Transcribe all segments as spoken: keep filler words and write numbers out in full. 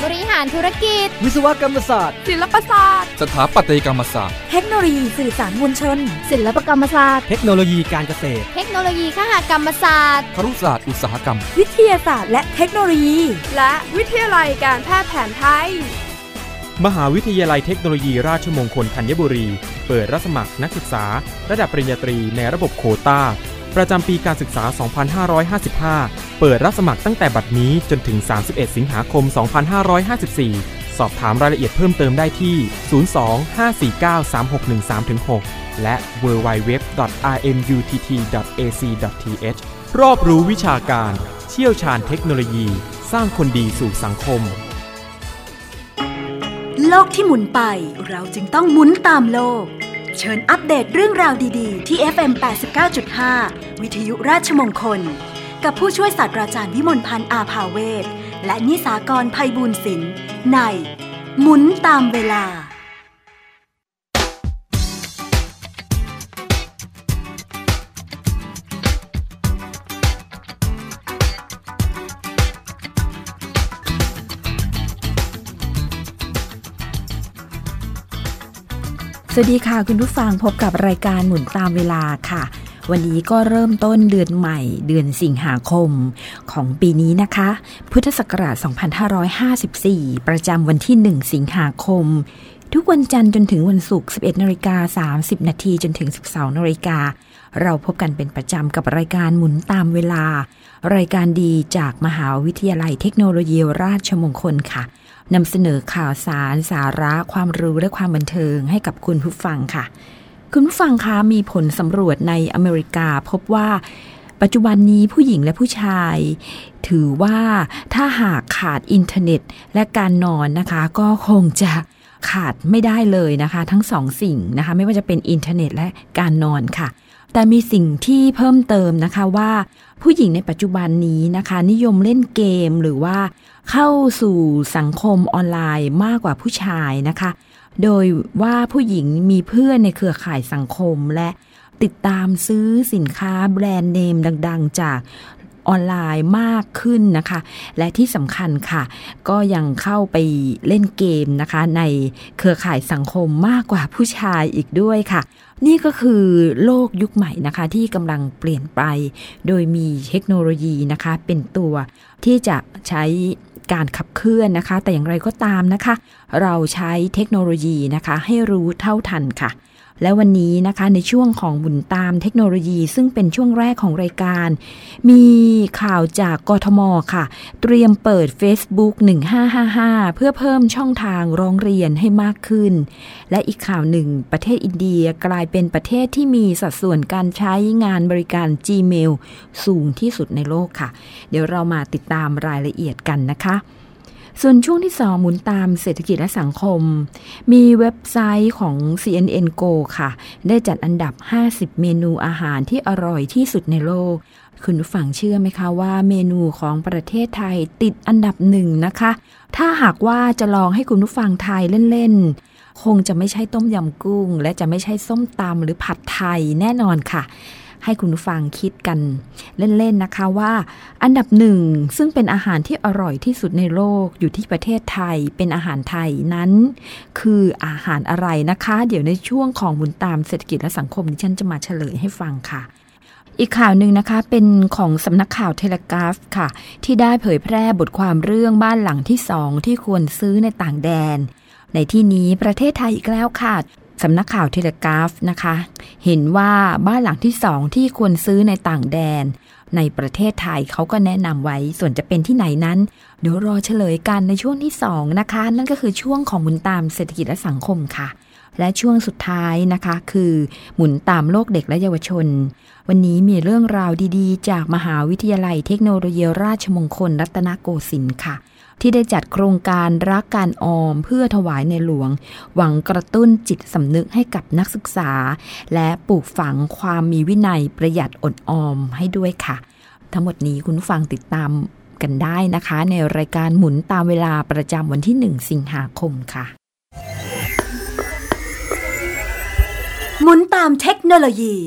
บริหารธุรกิจวิศวกรรมศาสตร์ศิลปศาสตร์สถาปัตยกรรมศาสตร์เทคโนโลยีสื่อสารมวลชนศิลปกรรมศาสตร์เทคโนโลยีการเกษตรเทคโนโลยีคหกรรมศาสตร์ครุศาสตร์อุตสาหกรรมวิทยาศาสตร์และเทคโนโลยีและวิทยาลัยการแพทย์แผนไทยมหาวิทยาลัยเทคโนโลยีราชมงคลธัญบุรีเปิดรับสมัครนักศึกษาระดับปริญญาตรีในระบบโควต้าประจำปีการศึกษา สองพันห้าร้อยห้าสิบห้า เปิดรับสมัครตั้งแต่บัดนี้จนถึง สามสิบเอ็ด สิงหาคม สองพันห้าร้อยห้าสิบสี่ สอบถามรายละเอียดเพิ่มเติมได้ที่ ศูนย์ สอง ห้า สี่ เก้า สาม หก หนึ่ง สาม หก และ ดับเบิลยู ดับเบิลยู ดับเบิลยู ดอท อาร์ เอ็ม ยู ที ที ดอท เอ ซี ดอท ที เอช รอบรู้วิชาการเชี่ยวชาญเทคโนโลยีสร้างคนดีสู่สังคมโลกที่หมุนไปเราจึงต้องหมุนตามโลกเชิญอัปเดตเรื่องราวดีๆที่ เอฟ เอ็ม แปดสิบเก้าจุดห้า วิทยุราชมงคลกับผู้ช่วยศาสตราจารย์วิมลพันธ์อาภาเวชและนิสากรไพบูลย์ศิลป์ในหมุนตามเวลาสวัสดีค่ะคุณผู้ฟังพบกับรายการหมุนตามเวลาค่ะวันนี้ก็เริ่มต้นเดือนใหม่เดือนสิงหาคมของปีนี้นะคะพุทธศักราชสองพันห้าร้อยห้าสิบสี่ประจำวันที่หนึ่งสิงหาคมทุกวันจันทร์จนถึงวันศุกร์ สิบเอ็ดนาฬิกาสามสิบนาทีจนถึง สิบสองนาฬิกาเราพบกันเป็นประจำกับรายการหมุนตามเวลารายการดีจากมหาวิทยาลัยเทคโนโลยีราชมงคลค่ะนำเสนอข่าวสารสาระความรู้และความบันเทิงให้กับคุณผู้ฟังค่ะคุณผู้ฟังคะมีผลสำรวจในอเมริกาพบว่าปัจจุบันนี้ผู้หญิงและผู้ชายถือว่าถ้าหากขาดอินเทอร์เน็ตและการนอนนะคะก็คงจะขาดไม่ได้เลยนะคะทั้งสองสิ่งนะคะไม่ว่าจะเป็นอินเทอร์เน็ตและการนอนค่ะแต่มีสิ่งที่เพิ่มเติมนะคะว่าผู้หญิงในปัจจุบันนี้นะคะนิยมเล่นเกมหรือว่าเข้าสู่สังคมออนไลน์มากกว่าผู้ชายนะคะโดยว่าผู้หญิงมีเพื่อนในเครือข่ายสังคมและติดตามซื้อสินค้าแบรนด์เนมดังๆจากออนไลน์มากขึ้นนะคะและที่สำคัญค่ะก็ยังเข้าไปเล่นเกมนะคะในเครือข่ายสังคมมากกว่าผู้ชายอีกด้วยค่ะนี่ก็คือโลกยุคใหม่นะคะที่กำลังเปลี่ยนไปโดยมีเทคโนโลยีนะคะเป็นตัวที่จะใช้การขับเคลื่อนนะคะแต่อย่างไรก็ตามนะคะเราใช้เทคโนโลยีนะคะให้รู้เท่าทันค่ะและวันนี้นะคะในช่วงของหมุนตามเทคโนโลยีซึ่งเป็นช่วงแรกของรายการมีข่าวจากกทม.ค่ะเตรียมเปิด Facebook หนึ่งห้าห้าห้าเพื่อเพิ่มช่องทางร้องเรียนให้มากขึ้นและอีกข่าวหนึ่งประเทศอินเดียกลายเป็นประเทศที่มีสัดส่วนการใช้งานบริการ Gmail สูงที่สุดในโลกค่ะเดี๋ยวเรามาติดตามรายละเอียดกันนะคะส่วนช่วงที่สองหมุนตามเศรษฐกิจและสังคมมีเว็บไซต์ของ ซี เอ็น เอ็น Go ค่ะได้จัดอันดับห้าสิบเมนูอาหารที่อร่อยที่สุดในโลกคุณผู้ฟังเชื่อไหมคะว่าเมนูของประเทศไทยติดอันดับหนึ่งนะคะถ้าหากว่าจะลองให้คุณผู้ฟังทายเล่นๆคงจะไม่ใช่ต้มยำกุ้งและจะไม่ใช่ส้มตำหรือผัดไทยแน่นอนค่ะให้คุณผู้ฟังคิดกันเล่นๆนะคะว่าอันดับหนึ่งซึ่งเป็นอาหารที่อร่อยที่สุดในโลกอยู่ที่ประเทศไทยเป็นอาหารไทยนั้นคืออาหารอะไรนะคะเดี๋ยวในช่วงของหมุนตามเศรษฐกิจและสังคมดิฉันจะมาเฉลยให้ฟังค่ะอีกข่าวหนึ่งนะคะเป็นของสำนักข่าวเทเลกราฟค่ะที่ได้เผยแพร่บทความเรื่องบ้านหลังที่สองที่ควรซื้อในต่างแดนในที่นี้ประเทศไทยอีกแล้วค่ะสำนักข่าวเทเลกราฟนะคะเห็นว่าบ้านหลังที่สองที่ควรซื้อในต่างแดนในประเทศไทยเขาก็แนะนำไว้ส่วนจะเป็นที่ไหนนั้นเดี๋ยวรอเฉลยกันในช่วงที่สองนะคะนั่นก็คือช่วงของหมุนตามเศรษฐกิจและสังคมค่ะและช่วงสุดท้ายนะคะคือหมุนตามโลกเด็กและเยาวชนวันนี้มีเรื่องราวดีๆจากมหาวิทยาลัยเทคโนโลยีราชมงคลรัตนโกสินทร์ค่ะที่ได้จัดโครงการรักการออมเพื่อถวายในหลวงหวังกระตุ้นจิตสำนึกให้กับนักศึกษาและปลูกฝังความมีวินัยประหยัดอดออมให้ด้วยค่ะทั้งหมดนี้คุณผู้ฟังติดตามกันได้นะคะในรายการหมุนตามเวลาประจำวันที่หนึ่งสิงหาคมค่ะหมุนตามเทคโนโลยี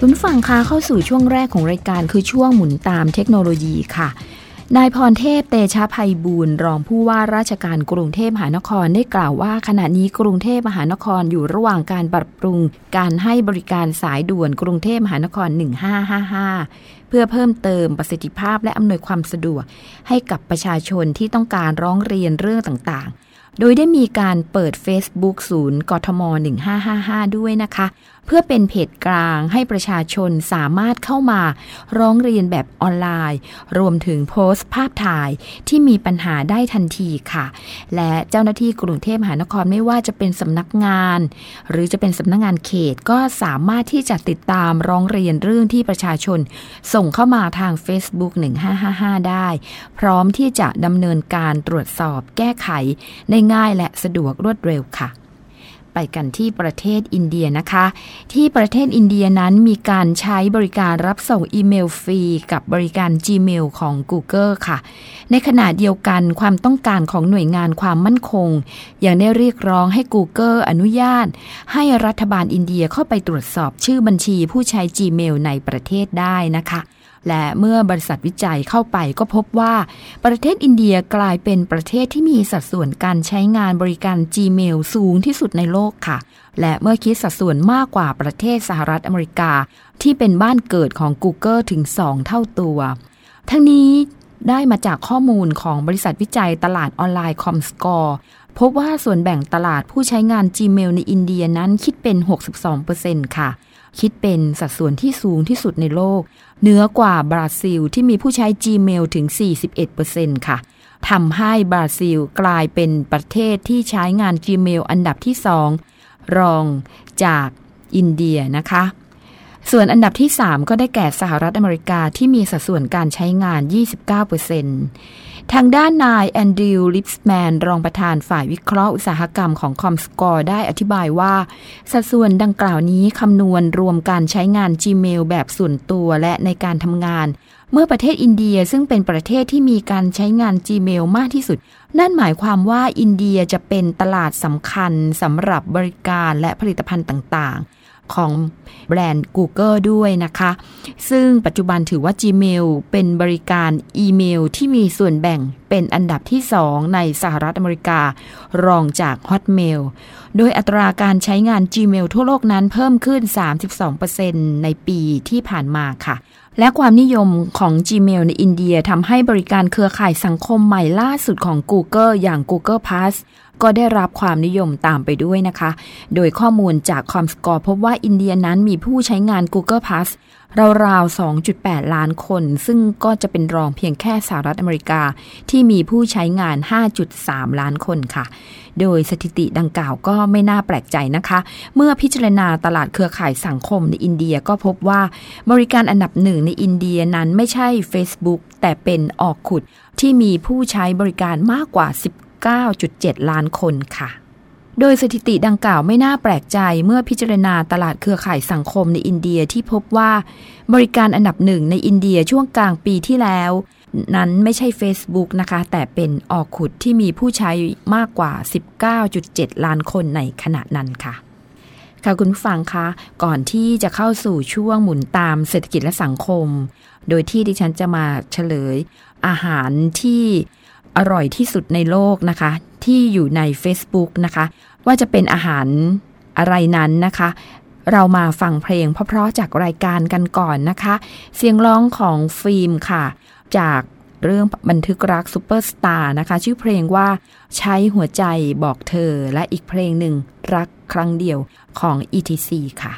คุณผู้ฟังคะเข้าสู่ช่วงแรกของรายการคือช่วงหมุนตามเทคโนโลยีค่ะนายพรเทพเตชะไพบูลย์รองผู้ว่าราชการกรุงเทพมหานครได้กล่าวว่าขณะนี้กรุงเทพมหานครอยู่ระหว่างการปรับปรุงการให้บริการสายด่วนกรุงเทพมหานครหนึ่งห้าห้าห้าเพื่อเพิ่มเติมประสิทธิภาพและอำนวยความสะดวกให้กับประชาชนที่ต้องการร้องเรียนเรื่องต่างๆโดยได้มีการเปิด Facebook ศูนย์กทมหนึ่งห้าห้าห้าด้วยนะคะเพื่อเป็นเพจกลางให้ประชาชนสามารถเข้ามาร้องเรียนแบบออนไลน์รวมถึงโพสต์ภาพถ่ายที่มีปัญหาได้ทันทีค่ะและเจ้าหน้าที่กรุงเทพมหานครไม่ว่าจะเป็นสำนักงานหรือจะเป็นสำนักงานเขตก็สามารถที่จะติดตามร้องเรียนเรื่องที่ประชาชนส่งเข้ามาทาง Facebook หนึ่งห้าห้าห้าได้พร้อมที่จะดำเนินการตรวจสอบแก้ไขได้ง่ายและสะดวกรวดเร็วค่ะไปกันที่ประเทศอินเดียนะคะที่ประเทศอินเดียนั้นมีการใช้บริการรับส่งอีเมลฟรีกับบริการ Gmail ของ Google ค่ะในขณะเดียวกันความต้องการของหน่วยงานความมั่นคงยังได้เรียกร้องให้ Google อนุญาตให้รัฐบาลอินเดียเข้าไปตรวจสอบชื่อบัญชีผู้ใช้ Gmail ในประเทศได้นะคะและเมื่อบริษัทวิจัยเข้าไปก็พบว่าประเทศอินเดียกลายเป็นประเทศที่มีสัดส่วนการใช้งานบริการ Gmail สูงที่สุดในโลกค่ะและเมื่อคิดสัดส่วนมากกว่าประเทศสหรัฐอเมริกาที่เป็นบ้านเกิดของ Google ถึงสองเท่าตัวทั้งนี้ได้มาจากข้อมูลของบริษัทวิจัยตลาดออนไลน์ Comscore พบว่าส่วนแบ่งตลาดผู้ใช้งาน Gmail ในอินเดียนั้นคิดเป็น หกสิบสองเปอร์เซ็นต์ ค่ะคิดเป็นสัดส่วนที่สูงที่สุดในโลกเหนือกว่าบราซิลที่มีผู้ใช้ Gmail ถึง สี่สิบเอ็ดเปอร์เซ็นต์ ค่ะทำให้บราซิลกลายเป็นประเทศที่ใช้งาน Gmail อันดับที่สองรองจากอินเดียนะคะส่วนอันดับที่สามก็ได้แก่สหรัฐอเมริกาที่มีสัดส่วนการใช้งาน ยี่สิบเก้าเปอร์เซ็นต์ ทางด้านนายแอนดริว ลิปส์แมนรองประธานฝ่ายวิเคราะห์อุตสาหกรรมของ Comscore ได้อธิบายว่าสัดส่วนดังกล่าวนี้คำนวณรวมการใช้งาน Gmail แบบส่วนตัวและในการทำงานเมื่อประเทศอินเดียซึ่งเป็นประเทศที่มีการใช้งาน Gmail มากที่สุดนั่นหมายความว่าอินเดียจะเป็นตลาดสำคัญสำหรับบริการและผลิตภัณฑ์ต่างๆของแบรนด์ Google ด้วยนะคะซึ่งปัจจุบันถือว่า Gmail เป็นบริการอีเมลที่มีส่วนแบ่งเป็นอันดับที่สองในสหรัฐอเมริการองจาก Hotmail โดยอัตราการใช้งาน Gmail ทั่วโลกนั้นเพิ่มขึ้น สามสิบสองเปอร์เซ็นต์ ในปีที่ผ่านมาค่ะและความนิยมของ Gmail ในอินเดียทำให้บริการเครือข่ายสังคมใหม่ล่าสุดของ Google อย่าง Google Plus ก็ได้รับความนิยมตามไปด้วยนะคะโดยข้อมูลจาก Comscore พบว่าอินเดียนั้นมีผู้ใช้งาน Google Plus ราวๆ สองจุดแปด ล้านคนซึ่งก็จะเป็นรองเพียงแค่สหรัฐอเมริกาที่มีผู้ใช้งาน ห้าจุดสาม ล้านคนค่ะโดยสถิติดังกล่าวก็ไม่น่าแปลกใจนะคะเมื่อพิจารณาตลาดเครือข่ายสังคมในอินเดียก็พบว่าบริการอันดับหนึ่งในอินเดียนั้นไม่ใช่ Facebook แต่เป็นออกขุดที่มีผู้ใช้บริการมากกว่า สิบเก้าจุดเจ็ด ล้านคนค่ะโดยสถิติดังกล่าวไม่น่าแปลกใจเมื่อพิจารณาตลาดเครือข่ายสังคมในอินเดียที่พบว่าบริการอันดับหนึ่งในอินเดียช่วงกลางปีที่แล้วนั้นไม่ใช่ Facebook นะคะแต่เป็นออกขุดที่มีผู้ใช้มากกว่า สิบเก้าจุดเจ็ด ล้านคนในขณะนั้นค่ะค่ะคุณผู้ฟังคะก่อนที่จะเข้าสู่ช่วงหมุนตามเศรษฐกิจและสังคมโดยที่ดิฉันจะมาเฉลยอาหารที่อร่อยที่สุดในโลกนะคะที่อยู่ใน Facebook นะคะว่าจะเป็นอาหารอะไรนั้นนะคะเรามาฟังเพลงเพราะๆจากรายการกันก่อนนะคะเสียงร้องของฟิล์มค่ะจากเรื่องบันทึกรักซุปเปอร์สตาร์นะคะชื่อเพลงว่าใช้หัวใจบอกเธอและอีกเพลงหนึ่งรักครั้งเดียวของ อี ที ซี ค่ะ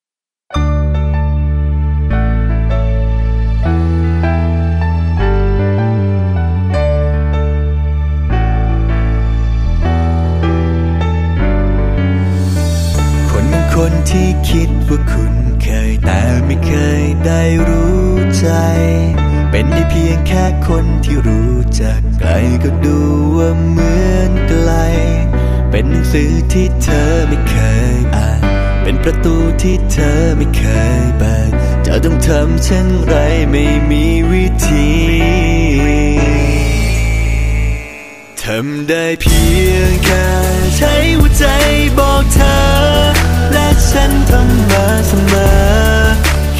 คนที่คิดว่าคุณเคยแต่ไม่เคยได้รู้ใจเป็นได้เพียงแค่คนที่รู้จักไกลก็ดูว่าเหมือนไกลเป็นหนังสือที่เธอไม่เคยอ่านเป็นประตูที่เธอไม่เคยเปิดจะต้องทำเช่นไรไม่มีวิธีทำได้เพียงแค่ใช้หัวใจบอกเธอและฉันทำมาเสมอ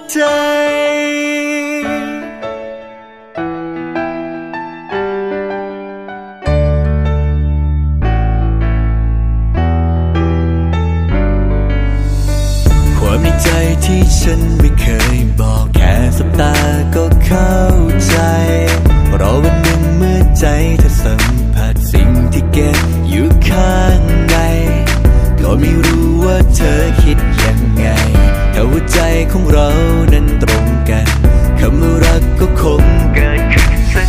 ใจความในใจที่ฉันไม่เคยบอกแค่สบตาก็เข้าใจรอวันหนึ่งเมื่อใจเธอสัมผัสสิ่งที่เก็บอยู่ข้างในก็ไม่รู้ว่าเธอคิดยังไงถ้าหัวใจของเรานั้นตรงกันคำว่ารักก็คงเกิดขึ้นสัก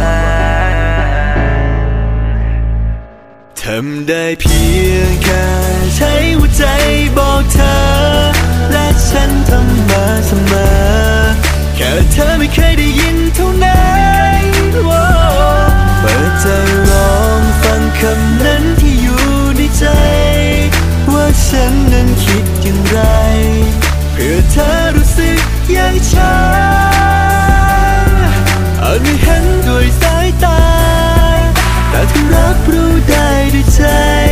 วันทำได้เพียงแค่ใช้หัวใจบอกเธอและฉันทำมาเสมอแค่เธอไม่เคยได้ยินเท่านั้นเปิดใจลองฟังคำนั้นที่อยู่ในใจว่าฉันนั้นคิดอย่างไรเพื่อเธอรู้สึกอย่างฉันอาจไม่เห็นด้วยสายตาแต่เธอรับรู้ได้ด้วยใจ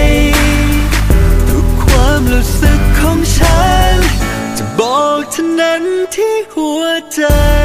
ทุกความรู้สึกของฉันจะบอกเธอนั้นที่หัวใจ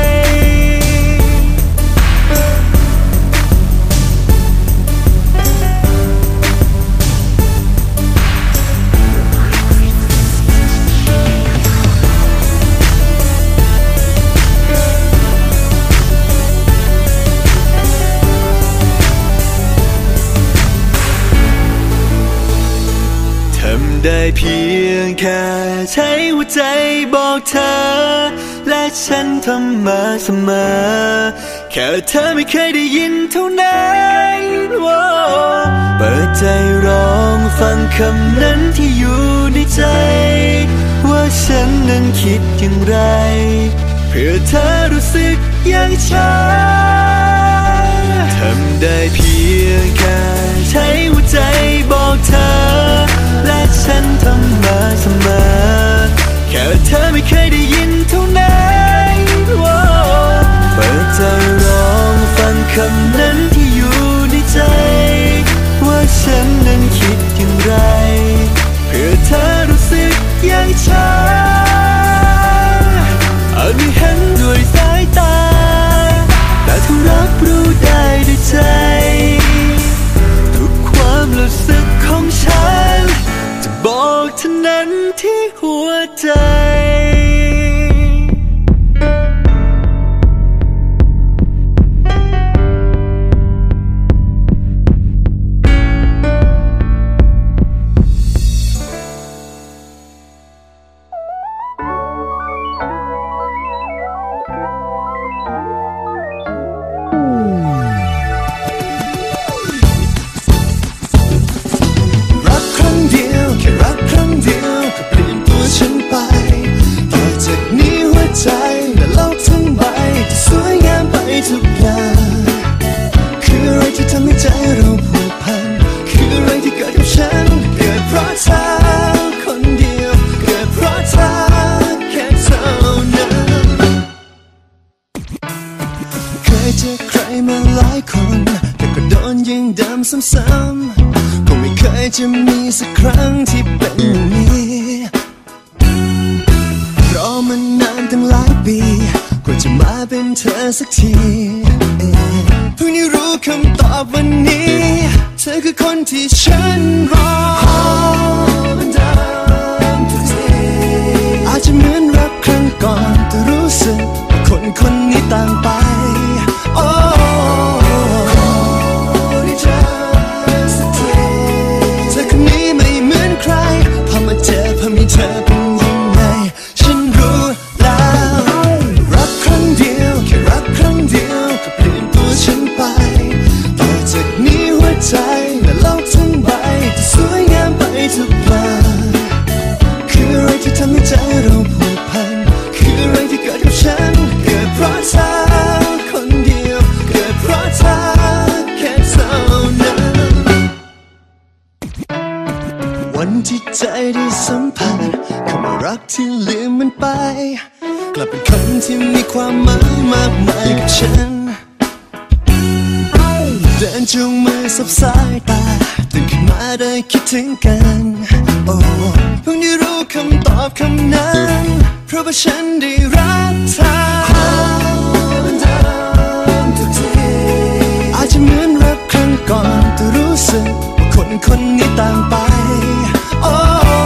ได้เพียงแค่ใช้หัวใจบอกเธอและฉันทำมาเสมอแค่เธอไม่เคยได้ยินเท่านั้นเปิดใจร้องฟังคำนั้นที่อยู่ในใจว่าฉันนั้นคิดอย่างไรเพื่อเธอรู้สึกอย่างฉันทำได้เพียงแค่ใช้หัวใจบอกเธอและฉันทำมาเสมอแค่เธอไม่เคยได้ยินเท่านั้นเปิดใจร้องฟังคำนั้นที่อยู่ในใจว่าฉันนั้นคิดอย่างไรเพื่อเธอรู้สึกอย่างฉันอาจไม่เห็นด้วยสายตาแต่เธอรับรู้ได้ด้วยใจทุกความรู้สึกของฉันจะบอกเธอนั้นที่หัวใจซ้ำๆก็ไม่เคยจะมีสักครั้งที่เป็นอย่างนี้รอมานานตั้งหลายปีกว่าจะมาเป็นเธอสักทีเพิ่งได้รู้คำตอบวันนี้เธอคือคนที่ฉันรอมันเดิมทุกทีอาจจะเหมือนรักครั้งก่อนแต่รู้สึกคนคนนี้ต่างไปโอ้เจอพอมีเธอเป็นยังไงฉันรู้แล้วรักครั้งเดียวแค่รักครั้งเดียวก็เปลี่ยนตัวฉันไปต่อจากนี้หัวใจและโลกทั้งใบจะสวยงามไปทุกวันคืออะไรที่ทำให้ใจเราผูกพันคืออะไรที่เกิดกับฉันเกิดเพราะเธอคนเดียวเกิดเพราะเธอแค่เท่านั้นวันที่ใจได้สัมผัสคำว่ารักที่ลืมมันไปกลับเป็นคำที่มีความหมายมากมายกับฉันเดินจูงมือสับสายตาตื่นขึ้นมาได้คิดถึงกันโอ้งได้รู้คำตอบคำนั้นเพราะว่าฉันได้รักเธอทุกทีอาจจะเหมือนรักครั้งก่อนแต่รู้สึกว่าคนคนนี้ต่างไปโอ้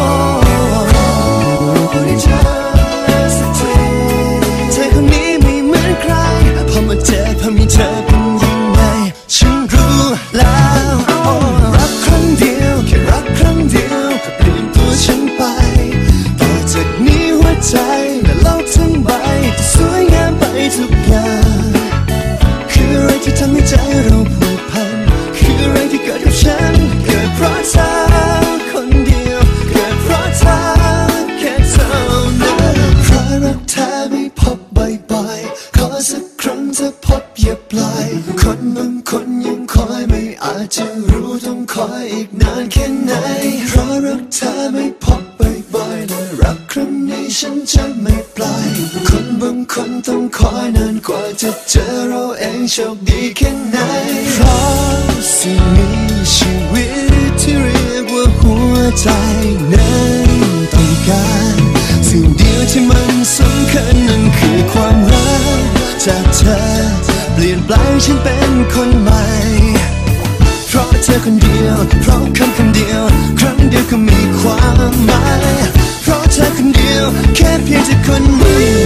ได้เจอสักทีเธอคนนี้ไม่เหมือนใครพอมาเจอพอมีเธอเป็นยังไงฉันรู้แล้วรักครั้งเดียวแค่รักครั้งเดียวก็เปลี่ยนตัวฉันไปต่อจากนี้หัวใจและโลกทั้งใบจะสวยงามไปทุกอย่างคืออะไรที่ทำให้ใจเราผูกพันคืออะไรที่เกิดกับฉันเกิดเพราะเธอคนเดียวเกิดเพราะเธอแค่เท่านั้นเพราะรักเธอไม่พบบ่อยๆขอสักครั้งเธอพบอย่าปล่อยคนบางคนยังคอยไม่อาจจะรู้ต้องคอยอีกนานแค่ไหนเพราะรักเธอไม่พบบ่อยๆและรักครั้งนี้ฉันจะไม่ปล่อยคนบางคนต้องคอยนานกว่าจะเจอเราเองโชคดีแค่ไหนเพราะสิ่งมีชีวิตที่เรียกว่าหัวใจนั้นต้องการสิ่งเดียวที่มันสำคัญนั่นคือความรักจากเธอเปลี่ยนแปลงฉันเป็นคนใหม่เพราะเธอคนเดียวเพราะคำคำเดียวครั้งเดียวก็มีความหมายเพราะเธอคนเดียวแค่เพียงเธอคนเดียว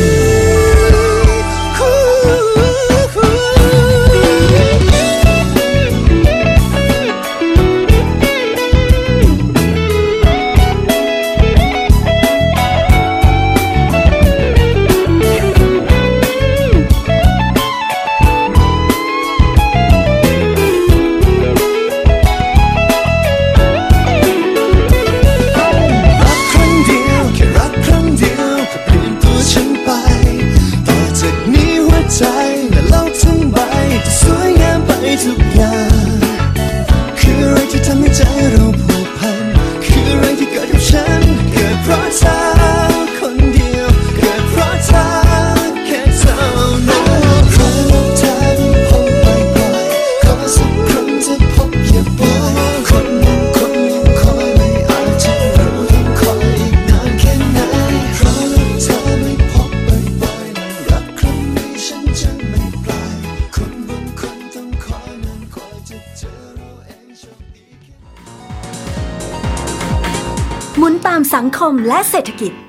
ทุกอย่างคืออะไรที่ทำให้ใจเราผูกพันคืออะไรที่เกิดกับฉันเกิดเพราะเธอคนเดียวเกิดเพราะเธอแค่เท่านั้นเพราะรักเธอไม่พบบ่อยๆขอสักครั้งจะพบอย่าปล่อยคนบางคนยังคอยไม่อาจจะรู้ต้องคอยอีกนานแค่ไหนเพราะรักเธอไม่พบบ่อยๆและรักครั้งนี้ฉันจะไม่ปล่อยคนบางคนต้องคอยหมุนตามสังคมและเศรษฐกิจ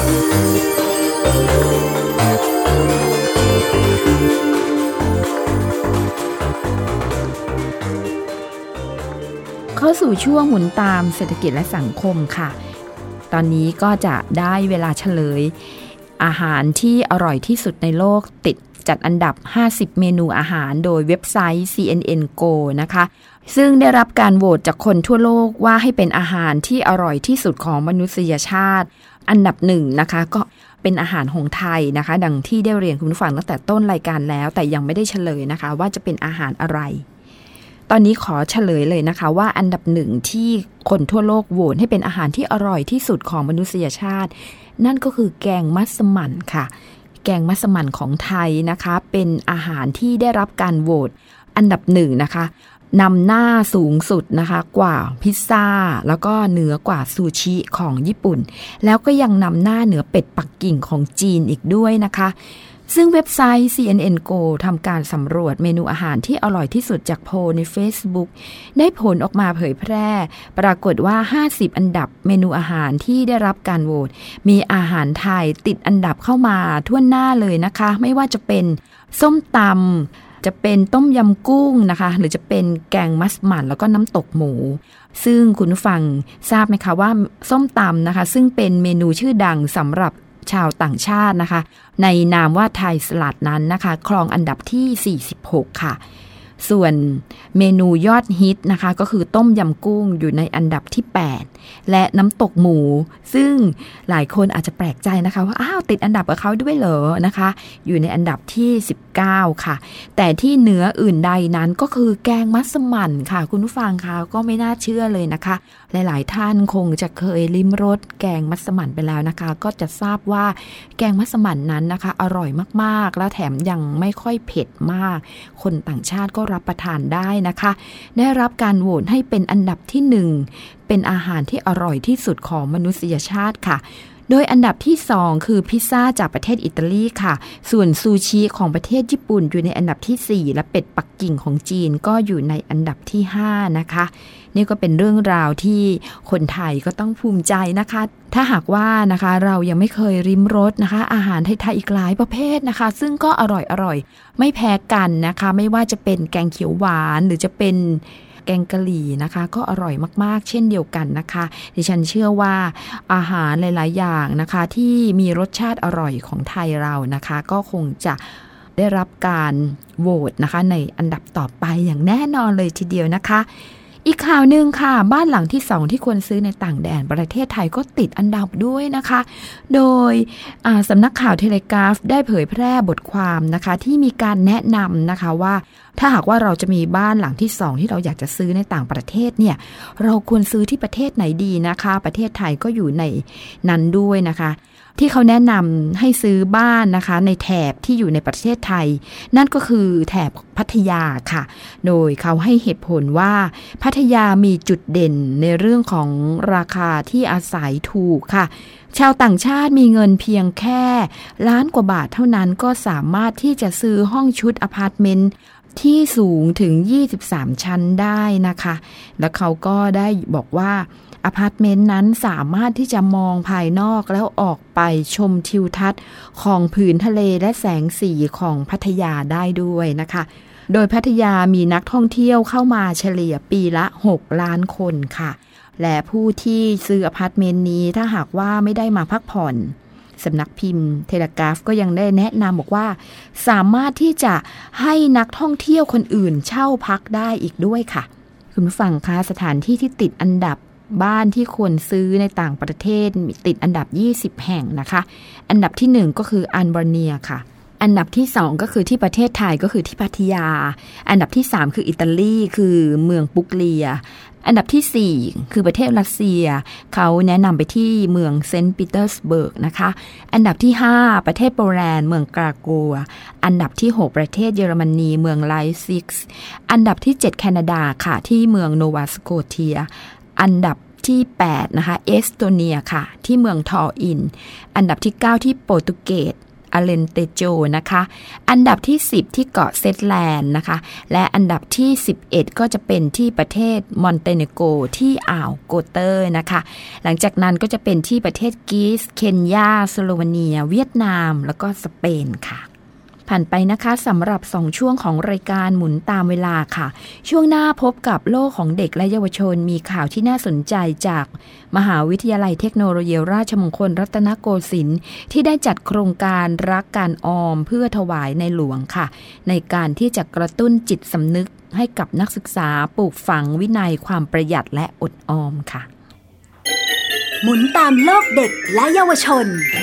เข้าสู่ช่วงหมุนตามเศรษฐกิจและสังคมค่ะตอนนี้ก็จะได้เวลาเฉลยอาหารที่อร่อยที่สุดในโลกติดจัดอันดับห้าสิบเมนูอาหารโดยเว็บไซต์ ซี เอ็น เอ็น โก นะคะซึ่งได้รับการโหวตจากคนทั่วโลกว่าให้เป็นอาหารที่อร่อยที่สุดของมนุษยชาติอันดับหนึ่งนะคะก็เป็นอาหารของไทยนะคะดังที่ได้เรียนคุณผู้ฟังตั้งแต่ต้นรายการแล้วแต่ยังไม่ได้เฉลยนะคะว่าจะเป็นอาหารอะไรตอนนี้ขอเฉลยเลยนะคะว่าอันดับหนึ่งที่คนทั่วโลกโหวตให้เป็นอาหารที่อร่อยที่สุดของมนุษยชาตินั่นก็คือแกงมัสมั่นค่ะแกงมัสมั่นของไทยนะคะเป็นอาหารที่ได้รับการโหวตอันดับหนึ่งนะคะนำหน้าสูงสุดนะคะกว่าพิซซ่าแล้วก็เหนือกว่าซูชิของญี่ปุ่นแล้วก็ยังนำหน้าเหนือเป็ดปักกิ่งของจีนอีกด้วยนะคะซึ่งเว็บไซต์ ซี เอ็น เอ็น โก ทำการสำรวจเมนูอาหารที่อร่อยที่สุดจากโพลใน Facebook ได้ผลออกมาเผยแพร่ปรากฏว่าห้าสิบอันดับเมนูอาหารที่ได้รับการโหวตมีอาหารไทยติดอันดับเข้ามาทั่วหน้าเลยนะคะไม่ว่าจะเป็นส้มตำจะเป็นต้มยำกุ้งนะคะหรือจะเป็นแกงมัสมั่นแล้วก็น้ำตกหมูซึ่งคุณผู้ฟังทราบไหมคะว่าส้มตำนะคะซึ่งเป็นเมนูชื่อดังสำหรับชาวต่างชาตินะคะในนามว่าไทยสลัดนั้นนะคะครองอันดับที่สี่สิบหกค่ะส่วนเมนูยอดฮิตนะคะก็คือต้มยำกุ้งอยู่ในอันดับที่แปดและน้ำตกหมูซึ่งหลายคนอาจจะแปลกใจนะคะว่าอ้าวติดอันดับกับเขาด้วยเหรอนะคะอยู่ในอันดับที่สิบเก้าค่ะแต่ที่เหนืออื่นใดนั้นก็คือแกงมัสมั่นค่ะคุณผู้ฟังคะก็ไม่น่าเชื่อเลยนะคะหลายๆท่านคงจะเคยลิ้มรสแกงมัสมั่นไปแล้วนะคะก็จะทราบว่าแกงมัสมั่นนั้นนะคะอร่อยมากๆและแถมยังไม่ค่อยเผ็ดมากคนต่างชาติก็รับประทานได้นะคะได้รับการโหวตให้เป็นอันดับที่หนึ่งเป็นอาหารที่อร่อยที่สุดของมนุษยชาติค่ะโดยอันดับที่สองคือพิซซ่าจากประเทศอิตาลีค่ะส่วนซูชิของประเทศญี่ปุ่นอยู่ในอันดับที่สี่และเป็ดปักกิ่งของจีนก็อยู่ในอันดับที่ห้านะคะนี่ก็เป็นเรื่องราวที่คนไทยก็ต้องภูมิใจนะคะถ้าหากว่านะคะเรายังไม่เคยริมรสนะคะอาหารไทยๆอีกหลายประเภทนะคะซึ่งก็อร่อยๆไม่แพ้กันนะคะไม่ว่าจะเป็นแกงเขียวหวานหรือจะเป็นแกงกะหรี่นะคะก็อร่อยมากๆเช่นเดียวกันนะคะดิฉันเชื่อว่าอาหารหลายๆอย่างนะคะที่มีรสชาติอร่อยของไทยเรานะคะก็คงจะได้รับการโหวตนะคะในอันดับต่อไปอย่างแน่นอนเลยทีเดียวนะคะอีกข่าวหนึ่งค่ะบ้านหลังที่สองที่ควรซื้อในต่างแดนประเทศไทยก็ติดอันดับด้วยนะคะโดยสำนักข่าวเทเลกราฟได้เผยแพร่บทความนะคะที่มีการแนะนำนะคะว่าถ้าหากว่าเราจะมีบ้านหลังที่สองที่เราอยากจะซื้อในต่างประเทศเนี่ยเราควรซื้อที่ประเทศไหนดีนะคะประเทศไทยก็อยู่ในนั้นด้วยนะคะที่เขาแนะนำให้ซื้อบ้านนะคะในแถบที่อยู่ในประเทศไทยนั่นก็คือแถบพัทยาค่ะโดยเขาให้เหตุผลว่าพัทยามีจุดเด่นในเรื่องของราคาที่อาศัยถูกค่ะชาวต่างชาติมีเงินเพียงแค่ล้านกว่าบาทเท่านั้นก็สามารถที่จะซื้อห้องชุดอพาร์ตเมนต์ที่สูงถึงยี่สิบสามชั้นได้นะคะแล้วเขาก็ได้บอกว่าอพาร์ตเมนต์นั้นสามารถที่จะมองภายนอกแล้วออกไปชมทิวทัศน์ของผืนทะเลและแสงสีของพัทยาได้ด้วยนะคะโดยพัทยามีนักท่องเที่ยวเข้ามาเฉลี่ยปีละหกล้านคนค่ะและผู้ที่ซื้ออพาร์ตเมนต์นี้ถ้าหากว่าไม่ได้มาพักผ่อนสำนักพิมพ์เทเลกราฟก็ยังได้แนะนำบอกว่าสามารถที่จะให้นักท่องเที่ยวคนอื่นเช่าพักได้อีกด้วยค่ะคุณผู้ฟังคะสถานที่ที่ติดอันดับบ้านที่ควรซื้อในต่างประเทศติดอันดับยี่สิบแห่งนะคะอันดับที่หนึ่งก็คืออัลเบเนียค่ะอันดับที่สองก็คือที่ประเทศไทยก็คือที่พัทยาอันดับที่สามคืออิตาลีคือเมืองปุกเลียอันดับที่สี่คือประเทศรัสเซียเขาแนะนำไปที่เมืองเซนต์ปีเตอร์สเบิร์กนะคะอันดับที่ห้าประเทศโปแลนด์เมืองกราโกวอันดับที่หกประเทศเยอรมนีเมืองไลป์ซิกอันดับที่เจ็ดแคนาดาค่ะที่เมืองโนวาสโกเทียอันดับที่แปดนะคะเอสโตเนียค่ะที่เมืองทออินอันดับที่เก้าที่โปรตุเกสอาเลนเตโจนะคะอันดับที่สิบที่เกาะเซตแลนด์นะคะและอันดับที่สิบเอ็ดก็จะเป็นที่ประเทศมอนเตเนโกที่อ่าวโกเตอร์นะคะหลังจากนั้นก็จะเป็นที่ประเทศกรีซเคนยาสโลวาเนียเวียดนามแล้วก็สเปนค่ะผ่านไปนะคะสำหรับสองช่วงของรายการหมุนตามเวลาค่ะช่วงหน้าพบกับโลกของเด็กและเยาวชนมีข่าวที่น่าสนใจจากมหาวิทยาลัยเทคโนโลยีราชมงคลรัตนโกสินทร์ที่ได้จัดโครงการรักการออมเพื่อถวายในหลวงค่ะในการที่จะกระตุ้นจิตสำนึกให้กับนักศึกษาปลูกฝังวินัยความประหยัดและอดออมค่ะหมุนตามโลกเด็กและเยาวชน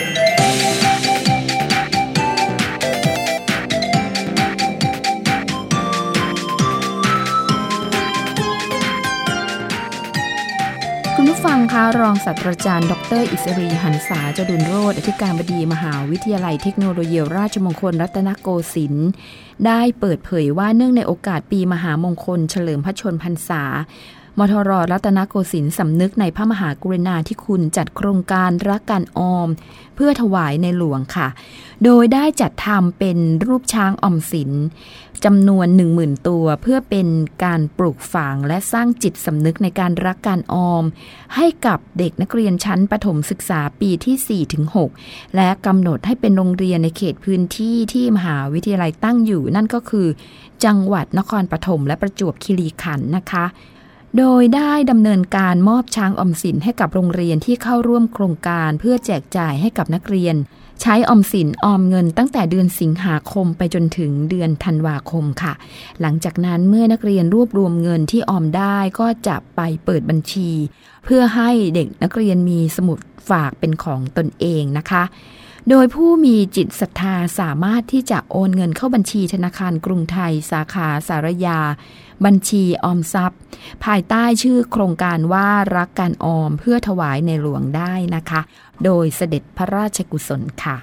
คุณผู้ฟังคะรองศาสตราจารย์ดรอิสรีหันษาจดุลโรจน์อธิการบดีมหาวิทยาลัยเทคโนโลยีราชมงคลรัตนโกสินทร์ได้เปิดเผยว่าเนื่องในโอกาสปีมหามงคลเฉลิมพระชนมพรรษามทร.รัตนโกสินทร์สำนึกในพระมหากรุณาธิคุณจัดโครงการรักการออมเพื่อถวายในหลวงค่ะโดยได้จัดทำเป็นรูปช้างออมสินจำนวน หนึ่งหมื่น ตัวเพื่อเป็นการปลูกฝังและสร้างจิตสำนึกในการรักการออมให้กับเด็กนักเรียนชั้นประถมศึกษาปีที่ สี่ถึงหก และกำหนดให้เป็นโรงเรียนในเขตพื้นที่ที่มหาวิทยาลัยตั้งอยู่นั่นก็คือจังหวัดนครปฐมและประจวบคีรีขันธ์นะคะโดยได้ดำเนินการมอบช้างออมสินให้กับโรงเรียนที่เข้าร่วมโครงการเพื่อแจกจ่ายให้กับนักเรียนใช้ออมสินออมเงินตั้งแต่เดือนสิงหาคมไปจนถึงเดือนธันวาคมค่ะหลังจากนั้นเมื่อนักเรียนรวบรวมเงินที่ออมได้ก็จะไปเปิดบัญชีเพื่อให้เด็กนักเรียนมีสมุดฝากเป็นของตนเองนะคะโดยผู้มีจิตศรัทธาสามารถที่จะโอนเงินเข้าบัญชีธนาคารกรุงไทยสาขาสารยาบัญชีออมทรัพย์ภายใต้ชื่อโครงการว่ารักการออมเพื่อถวายในหลวงได้นะคะโดยเสด็จพระราชกุศลค่ะ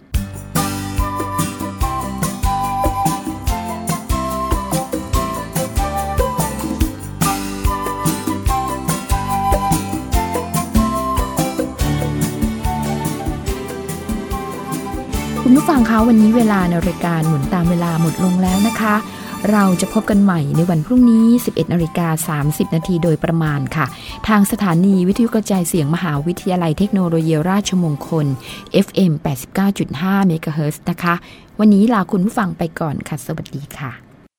คุณผู้ฟังคะวันนี้เวลาในรายการหมุนตามเวลาหมดลงแล้วนะคะเราจะพบกันใหม่ในวันพรุ่งนี้ สิบเอ็ดนาฬิกาสามสิบนาทีโดยประมาณค่ะทางสถานีวิทยุกระจายเสียงมหาวิทยาลัยเทคโนโลยีราชมงคล เอฟ เอ็ม แปดสิบเก้าจุดห้า เมกะเฮิรตซ์นะคะวันนี้ลาคุณผู้ฟังไปก่อนค่ะสวัสดีค่ะ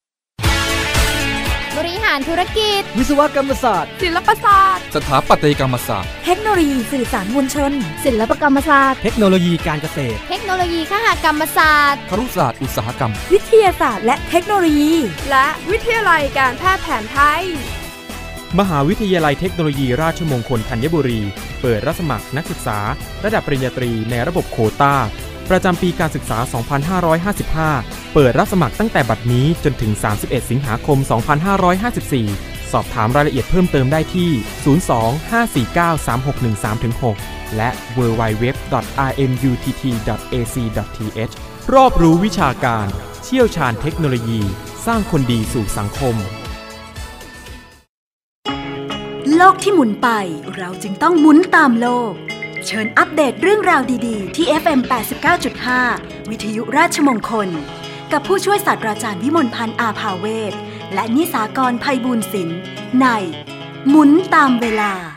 บริหารธุรกิจวิศวกรรมศาสตร์ศิลปศาสตร์สถาปัตยกรรมศาสตร์เทคโนโลยีสื่อสารมวลชนศิลปกรรมศาสตร์เทคโนโลยีการเกษตรเทคโนโลยีคหกรรมศาสตร์ครุศาสตร์อุตสาหกรรมวิทยาศาสตร์และเทคโนโลยีและวิทยาลัยการแพทย์แผนไทยมหาวิทยาลัยเทคโนโลยีราชมงคลธัญบุรีเปิดรับสมัครนักศึกษาระดับปริญญาตรีในระบบโควต้าประจำปีการศึกษา สองพันห้าร้อยห้าสิบห้า เปิดรับสมัครตั้งแต่บัดนี้จนถึง สามสิบเอ็ด สิงหาคม สองพันห้าร้อยห้าสิบสี่ สอบถามรายละเอียดเพิ่มเติมได้ที่ ศูนย์ สอง ห้า สี่ เก้า สาม หก หนึ่ง สาม หก และ ดับเบิลยู ดับเบิลยู ดับเบิลยู ดอท อาร์ เอ็ม ยู ที ที ดอท เอ ซี ดอท ที เอช รอบรู้วิชาการเชี่ยวชาญเทคโนโลยีสร้างคนดีสู่สังคมโลกที่หมุนไปเราจึงต้องหมุนตามโลกเชิญอัปเดตเรื่องราวดีๆที่ เอฟ เอ็ม แปดสิบเก้าจุดห้า วิทยุราชมงคลกับผู้ช่วยศาสตราจารย์วิมลพันธ์อาภาเวศและนิสากรไพบูลย์ศิลป์ในหมุนตามเวลา